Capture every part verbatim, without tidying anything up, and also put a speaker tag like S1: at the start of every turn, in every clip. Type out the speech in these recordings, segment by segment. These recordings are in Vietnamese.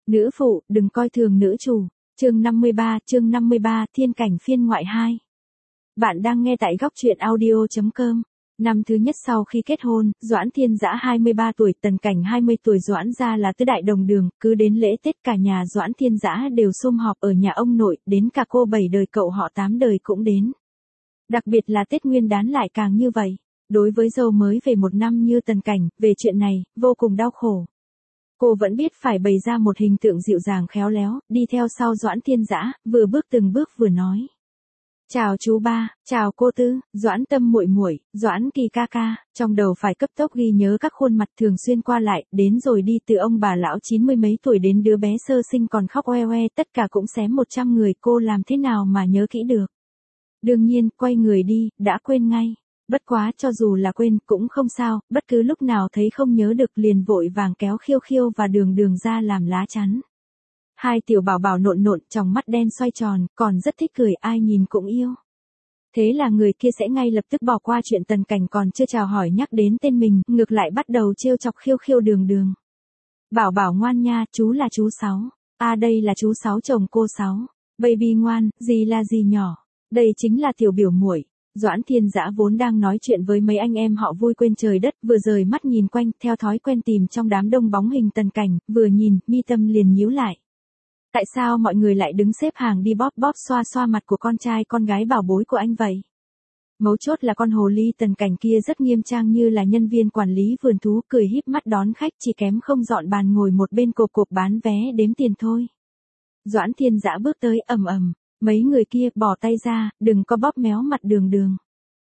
S1: Nữ phụ, đừng coi thường nữ chủ. Chương năm mươi ba, chương năm mươi ba, thiên cảnh phiên ngoại hai. Bạn đang nghe tại góc truyện audio chấm com. Năm thứ nhất sau khi kết hôn, Doãn Thiên Dã hai mươi ba tuổi, Tần Cảnh hai mươi tuổi, Doãn gia là tứ đại đồng đường, cứ đến lễ Tết cả nhà Doãn Thiên Dã đều sum họp ở nhà ông nội, đến cả cô bảy đời cậu họ tám đời cũng đến. Đặc biệt là Tết Nguyên Đán lại càng như vậy. Đối với dâu mới về một năm như Tần Cảnh, về chuyện này, vô cùng đau khổ. Cô vẫn biết phải bày ra một hình tượng dịu dàng khéo léo, đi theo sau Doãn Thiên Dã, vừa bước từng bước vừa nói. Chào chú ba, chào cô Tư, Doãn Tâm muội muội, Doãn Kỳ ca ca, trong đầu phải cấp tốc ghi nhớ các khuôn mặt thường xuyên qua lại, đến rồi đi từ ông bà lão chín mươi mấy tuổi đến đứa bé sơ sinh còn khóc oe oe, tất cả cũng xém một trăm người, cô làm thế nào mà nhớ kỹ được. Đương nhiên, quay người đi, đã quên ngay. Bất quá cho dù là quên cũng không sao, bất cứ lúc nào thấy không nhớ được liền vội vàng kéo Khiêu Khiêu và Đường Đường ra làm lá chắn. Hai tiểu bảo bảo nộn nộn, tròng mắt đen xoay tròn, còn rất thích cười, ai nhìn cũng yêu. Thế là người kia sẽ ngay lập tức bỏ qua chuyện Tần Cảnh còn chưa chào hỏi nhắc đến tên mình, ngược lại bắt đầu trêu chọc Khiêu Khiêu Đường Đường. Bảo bảo ngoan nha, chú là chú Sáu. À đây là chú Sáu chồng cô Sáu. Baby ngoan, gì là gì nhỏ. Đây chính là tiểu biểu muội. Doãn Thiên Dã vốn đang nói chuyện với mấy anh em họ vui quên trời đất, vừa rời mắt nhìn quanh, theo thói quen tìm trong đám đông bóng hình Tần Cảnh, vừa nhìn, mi tâm liền nhíu lại. Tại sao mọi người lại đứng xếp hàng đi bóp bóp xoa xoa mặt của con trai con gái bảo bối của anh vậy? Mấu chốt là con hồ ly Tần Cảnh kia rất nghiêm trang như là nhân viên quản lý vườn thú, cười híp mắt đón khách, chỉ kém không dọn bàn ngồi một bên cộp cộp bán vé đếm tiền thôi. Doãn Thiên Dã bước tới, ầm ầm. Mấy người kia bỏ tay ra, đừng có bóp méo mặt Đường Đường.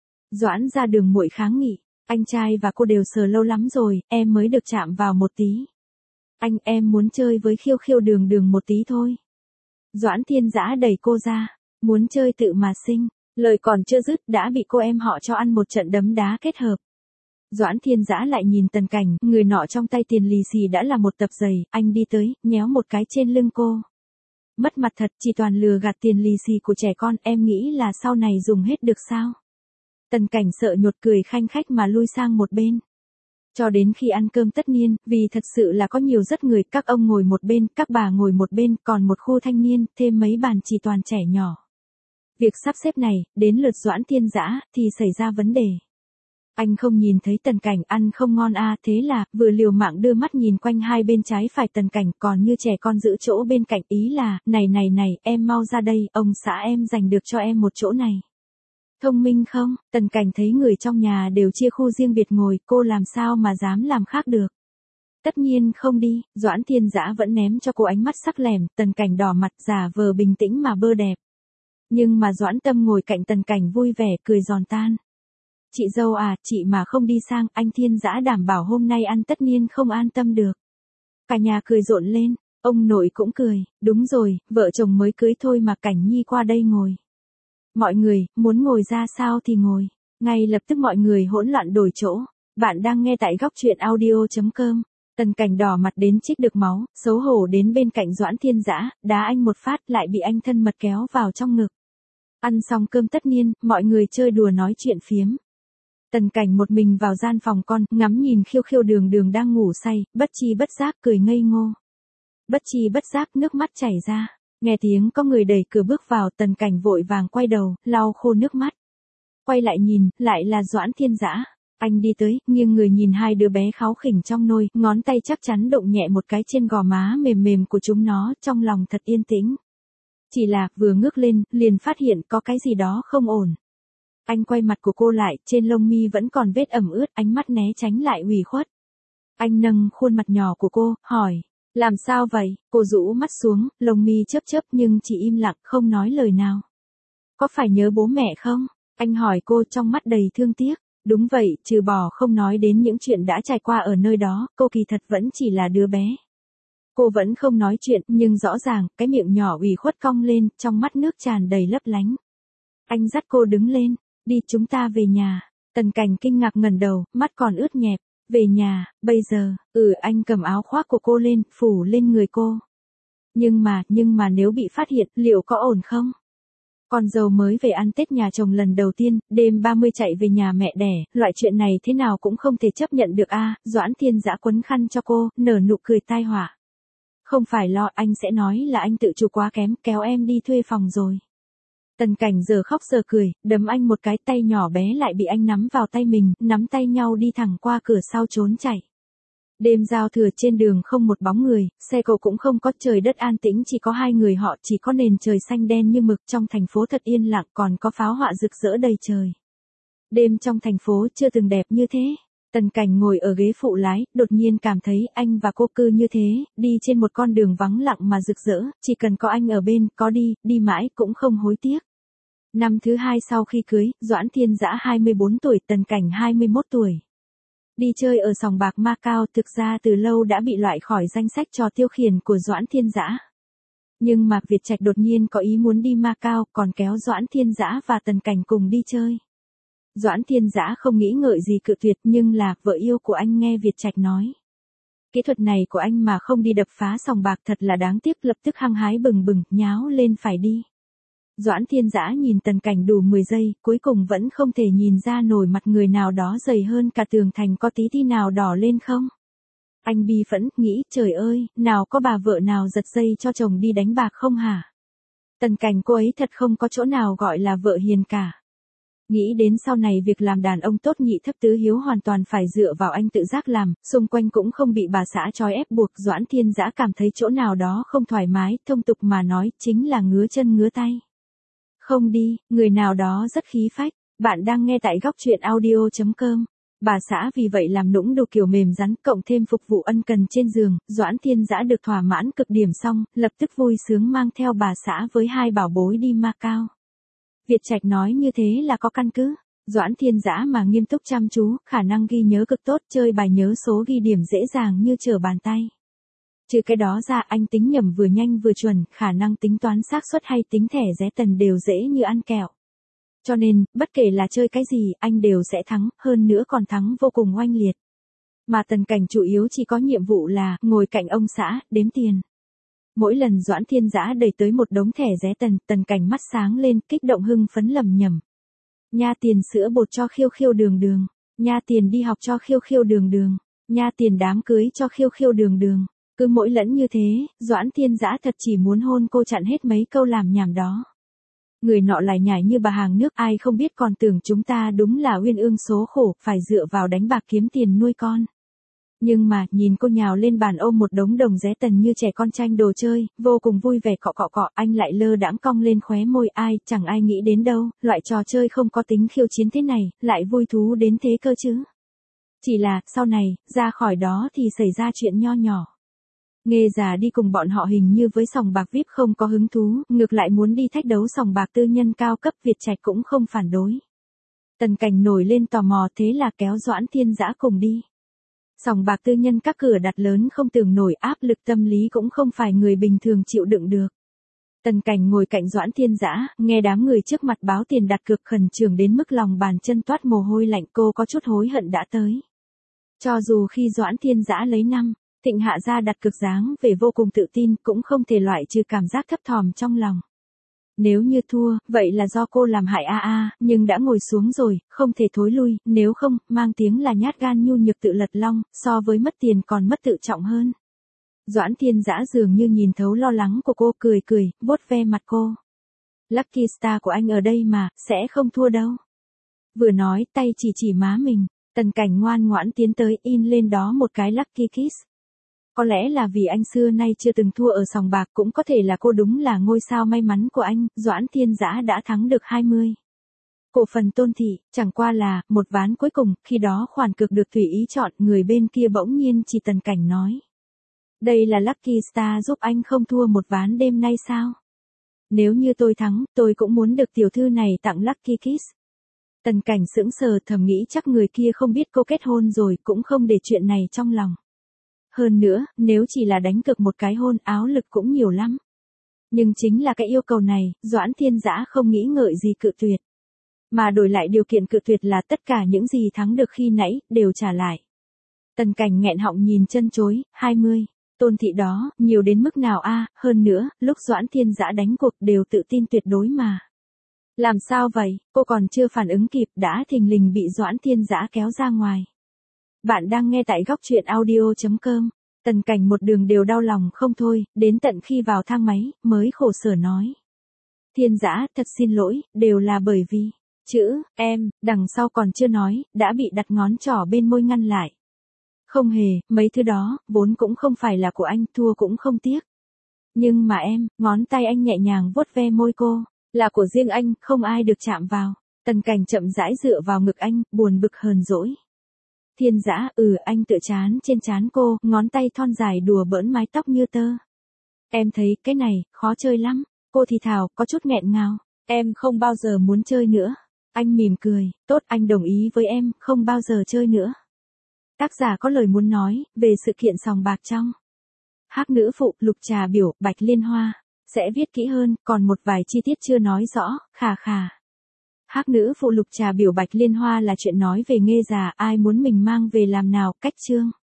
S1: Doãn ra Đường muội kháng nghị, anh trai và cô đều sờ lâu lắm rồi, em mới được chạm vào một tí. Anh em muốn chơi với Khiêu Khiêu Đường Đường một tí thôi. Doãn Thiên Dã đẩy cô ra, muốn chơi tự mà sinh, lời còn chưa dứt đã bị cô em họ cho ăn một trận đấm đá kết hợp. Doãn Thiên Dã lại nhìn Tần Cảnh, người nọ trong tay tiền lì xì đã là một tập giày, anh đi tới, nhéo một cái trên lưng cô. Mất mặt thật, chỉ toàn lừa gạt tiền lì xì của trẻ con, em nghĩ là sau này dùng hết được sao? Tần Cảnh sợ nhột cười khanh khách mà lui sang một bên. Cho đến khi ăn cơm tất niên, vì thật sự là có nhiều rất người, các ông ngồi một bên, các bà ngồi một bên, còn một khu thanh niên, thêm mấy bàn chỉ toàn trẻ nhỏ. Việc sắp xếp này, đến lượt Doãn Thiên Dã, thì xảy ra vấn đề. Anh không nhìn thấy Tần Cảnh ăn không ngon à, thế là, vừa liều mạng đưa mắt nhìn quanh hai bên trái phải Tần Cảnh, còn như trẻ con giữ chỗ bên cạnh, ý là, này này này, em mau ra đây, ông xã em dành được cho em một chỗ này. Thông minh không? Tần Cảnh thấy người trong nhà đều chia khu riêng biệt ngồi, cô làm sao mà dám làm khác được. Tất nhiên không đi, Doãn Thiên Dã vẫn ném cho cô ánh mắt sắc lẻm, Tần Cảnh đỏ mặt giả vờ bình tĩnh mà bơ đẹp. Nhưng mà Doãn Tâm ngồi cạnh Tần Cảnh vui vẻ cười giòn tan. Chị dâu à, chị mà không đi sang, anh Thiên Dã đảm bảo hôm nay ăn tất niên không an tâm được. Cả nhà cười rộn lên, ông nội cũng cười, đúng rồi, vợ chồng mới cưới thôi mà Cảnh Nhi qua đây ngồi. Mọi người, muốn ngồi ra sao thì ngồi. Ngay lập tức mọi người hỗn loạn đổi chỗ. Bạn đang nghe tại góc truyện audio chấm com. Tần Cảnh đỏ mặt đến chích được máu, xấu hổ đến bên cạnh Doãn Thiên Dã, đá anh một phát lại bị anh thân mật kéo vào trong ngực. Ăn xong cơm tất niên, mọi người chơi đùa nói chuyện phiếm. Tần Cảnh một mình vào gian phòng con, ngắm nhìn Khiêu Khiêu Đường Đường đang ngủ say, bất chi bất giác cười ngây ngô. Bất chi bất giác nước mắt chảy ra. Nghe tiếng có người đẩy cửa bước vào, Tần Cảnh vội vàng quay đầu, lau khô nước mắt. Quay lại nhìn, lại là Doãn Thiên Dã. Anh đi tới, nghiêng người nhìn hai đứa bé kháu khỉnh trong nôi, ngón tay chắc chắn động nhẹ một cái trên gò má mềm mềm của chúng nó, trong lòng thật yên tĩnh. Chỉ là, vừa ngước lên, liền phát hiện có cái gì đó không ổn. Anh quay mặt của cô lại, trên lông mi vẫn còn vết ẩm ướt, ánh mắt né tránh lại ủy khuất. Anh nâng khuôn mặt nhỏ của cô, hỏi. Làm sao vậy? Cô rũ mắt xuống, lông mi chớp chớp nhưng chỉ im lặng không nói lời nào. Có phải nhớ bố mẹ không? Anh hỏi cô trong mắt đầy thương tiếc. Đúng vậy, trừ bỏ không nói đến những chuyện đã trải qua ở nơi đó, cô kỳ thật vẫn chỉ là đứa bé. Cô vẫn không nói chuyện, nhưng rõ ràng, cái miệng nhỏ ủy khuất cong lên, trong mắt nước tràn đầy lấp lánh. Anh dắt cô đứng lên, đi chúng ta về nhà. Tần Cảnh kinh ngạc ngẩng đầu, mắt còn ướt nhẹp. Về nhà, bây giờ, ừ anh cầm áo khoác của cô lên, phủ lên người cô. Nhưng mà, nhưng mà nếu bị phát hiện, liệu có ổn không? Con dâu mới về ăn Tết nhà chồng lần đầu tiên, đêm ba mươi chạy về nhà mẹ đẻ, loại chuyện này thế nào cũng không thể chấp nhận được a. Doãn Thiên Dã quấn khăn cho cô, nở nụ cười tai họa. Không phải lo, anh sẽ nói là anh tự chủ quá kém, kéo em đi thuê phòng rồi. Tần Cảnh giờ khóc giờ cười, đấm anh một cái, tay nhỏ bé lại bị anh nắm vào tay mình, nắm tay nhau đi thẳng qua cửa sau trốn chạy. Đêm giao thừa trên đường không một bóng người, xe cộ cũng không có, trời đất an tĩnh, chỉ có hai người họ, chỉ có nền trời xanh đen như mực, trong thành phố thật yên lặng, còn có pháo họa rực rỡ đầy trời. Đêm trong thành phố chưa từng đẹp như thế. Tần Cảnh ngồi ở ghế phụ lái, đột nhiên cảm thấy anh và cô cứ như thế, đi trên một con đường vắng lặng mà rực rỡ, chỉ cần có anh ở bên, có đi, đi mãi cũng không hối tiếc. Năm thứ hai sau khi cưới, Doãn Thiên Dã hai mươi bốn tuổi, Tần Cảnh hai mươi mốt tuổi. Đi chơi ở sòng bạc Macau thực ra từ lâu đã bị loại khỏi danh sách trò tiêu khiển của Doãn Thiên Dã. Nhưng Mạc Việt Trạch đột nhiên có ý muốn đi Macau, còn kéo Doãn Thiên Dã và Tần Cảnh cùng đi chơi. Doãn Thiên Dã không nghĩ ngợi gì cự tuyệt, nhưng là vợ yêu của anh nghe Việt Trạch nói. Kỹ thuật này của anh mà không đi đập phá sòng bạc thật là đáng tiếc, lập tức hăng hái bừng bừng, nháo lên phải đi. Doãn Thiên Dã nhìn Tần Cảnh đủ mười giây, cuối cùng vẫn không thể nhìn ra nổi mặt người nào đó dày hơn cả tường thành có tí tí nào đỏ lên không. Anh bi phẫn, nghĩ, trời ơi, nào có bà vợ nào giật dây cho chồng đi đánh bạc không hả? Tần Cảnh cô ấy thật không có chỗ nào gọi là vợ hiền cả. Nghĩ đến sau này việc làm đàn ông tốt nhị thất tứ hiếu hoàn toàn phải dựa vào anh tự giác làm, xung quanh cũng không bị bà xã trói ép buộc, Doãn Thiên Dã cảm thấy chỗ nào đó không thoải mái, thông tục mà nói, chính là ngứa chân ngứa tay. Không đi, người nào đó rất khí phách, bạn đang nghe tại góc truyện audio chấm com. Bà xã vì vậy làm nũng đồ kiểu mềm rắn, cộng thêm phục vụ ân cần trên giường, Doãn Thiên Dã được thỏa mãn cực điểm xong, lập tức vui sướng mang theo bà xã với hai bảo bối đi Macau. Việt Trạch nói như thế là có căn cứ. Doãn Thiên Dã mà nghiêm túc chăm chú, khả năng ghi nhớ cực tốt, chơi bài nhớ số ghi điểm dễ dàng như trở bàn tay. Trừ cái đó ra, anh tính nhẩm vừa nhanh vừa chuẩn, khả năng tính toán xác suất hay tính thẻ ré tần đều dễ như ăn kẹo. Cho nên, bất kể là chơi cái gì, anh đều sẽ thắng, hơn nữa còn thắng vô cùng oanh liệt. Mà Tần Cảnh chủ yếu chỉ có nhiệm vụ là ngồi cạnh ông xã, đếm tiền. Mỗi lần Doãn Thiên Dã đẩy tới một đống thẻ ré tần, Tần Cảnh mắt sáng lên, kích động hưng phấn lầm nhầm. Nha tiền sữa bột cho Khiêu Khiêu đường đường, nha tiền đi học cho Khiêu Khiêu đường đường, nha tiền đám cưới cho Khiêu Khiêu đường đường. Cứ mỗi lẫn như thế, Doãn Thiên Dã thật chỉ muốn hôn cô, chặn hết mấy câu làm nhảm đó. Người nọ lại nhảy như bà hàng nước, ai không biết còn tưởng chúng ta đúng là uyên ương số khổ, phải dựa vào đánh bạc kiếm tiền nuôi con. Nhưng mà, nhìn cô nhào lên bàn ôm một đống đồng ré tần như trẻ con tranh đồ chơi, vô cùng vui vẻ cọ cọ cọ, anh lại lơ đãng cong lên khóe môi, ai, chẳng ai nghĩ đến đâu, loại trò chơi không có tính khiêu chiến thế này, lại vui thú đến thế cơ chứ. Chỉ là, sau này, ra khỏi đó thì xảy ra chuyện nho nhỏ. Nghê già đi cùng bọn họ hình như với sòng bạc vi ai pi không có hứng thú, ngược lại muốn đi thách đấu sòng bạc tư nhân cao cấp, Việt Trạch cũng không phản đối. Tần Cảnh nổi lên tò mò, thế là kéo Doãn Thiên Dã cùng đi. Sòng bạc tư nhân các cửa đặt lớn không tưởng nổi, áp lực tâm lý cũng không phải người bình thường chịu đựng được. Tần Cảnh ngồi cạnh Doãn Thiên Dã, nghe đám người trước mặt báo tiền đặt cược khẩn trương đến mức lòng bàn chân toát mồ hôi lạnh, cô có chút hối hận đã tới. Cho dù khi Doãn Thiên Dã lấy năm, Thịnh Hạ gia đặt cược dáng về vô cùng tự tin, cũng không thể loại trừ cảm giác thấp thỏm trong lòng. Nếu như thua, vậy là do cô làm hại a a, nhưng đã ngồi xuống rồi, không thể thối lui, nếu không, mang tiếng là nhát gan nhu nhược tự lật long, so với mất tiền còn mất tự trọng hơn. Doãn Thiên Dã dường như nhìn thấu lo lắng của cô, cười cười, vuốt ve mặt cô. Lucky Star của anh ở đây mà, sẽ không thua đâu. Vừa nói, tay chỉ chỉ má mình, Tần Cảnh ngoan ngoãn tiến tới, in lên đó một cái Lucky Kiss. Có lẽ là vì anh xưa nay chưa từng thua ở sòng bạc, cũng có thể là cô đúng là ngôi sao may mắn của anh, Doãn Thiên Dã đã thắng được hai mươi. Cổ phần Tôn Thị, chẳng qua là, một ván cuối cùng, khi đó khoản cược được tùy ý chọn, người bên kia bỗng nhiên chỉ Tần Cảnh nói. Đây là Lucky Star giúp anh không thua một ván đêm nay sao? Nếu như tôi thắng, tôi cũng muốn được tiểu thư này tặng Lucky Kiss. Tần Cảnh sững sờ, thầm nghĩ chắc người kia không biết cô kết hôn rồi, cũng không để chuyện này trong lòng. Hơn nữa, nếu chỉ là đánh cược một cái hôn, áo lực cũng nhiều lắm. Nhưng chính là cái yêu cầu này, Doãn Thiên Dã không nghĩ ngợi gì cự tuyệt. Mà đổi lại điều kiện cự tuyệt là tất cả những gì thắng được khi nãy, đều trả lại. Tần Cảnh nghẹn họng nhìn chân chối, hai mươi. Tôn Thị đó, nhiều đến mức nào a? Hơn nữa, lúc Doãn Thiên Dã đánh cuộc đều tự tin tuyệt đối mà. Làm sao vậy, cô còn chưa phản ứng kịp, đã thình lình bị Doãn Thiên Dã kéo ra ngoài. Bạn đang nghe tại góc truyện audio chấm com. Tần Cảnh một đường đều đau lòng không thôi, đến tận khi vào thang máy, mới khổ sở nói. Thiên Dã, thật xin lỗi, đều là bởi vì, chữ, em, đằng sau còn chưa nói, đã bị đặt ngón trỏ bên môi ngăn lại. Không hề, mấy thứ đó, vốn cũng không phải là của anh, thua cũng không tiếc. Nhưng mà em, ngón tay anh nhẹ nhàng vuốt ve môi cô, là của riêng anh, không ai được chạm vào. Tần Cảnh chậm rãi dựa vào ngực anh, buồn bực hờn dỗi. Thiên Dã, ừ, anh tựa chán trên trán cô, ngón tay thon dài đùa bỡn mái tóc như tơ. Em thấy, cái này, khó chơi lắm. Cô thì thào, có chút nghẹn ngào. Em không bao giờ muốn chơi nữa. Anh mỉm cười, tốt, anh đồng ý với em, không bao giờ chơi nữa. Tác giả có lời muốn nói, về sự kiện sòng bạc trong Hắc Nữ Phụ, Lục Trà Biểu, Bạch Liên Hoa. Sẽ viết kỹ hơn, còn một vài chi tiết chưa nói rõ, khà khà. Hắc Nữ Phụ Lục Trà Biểu Bạch Liên Hoa là chuyện nói về nghê già, ai muốn mình mang về làm nào, cách chương.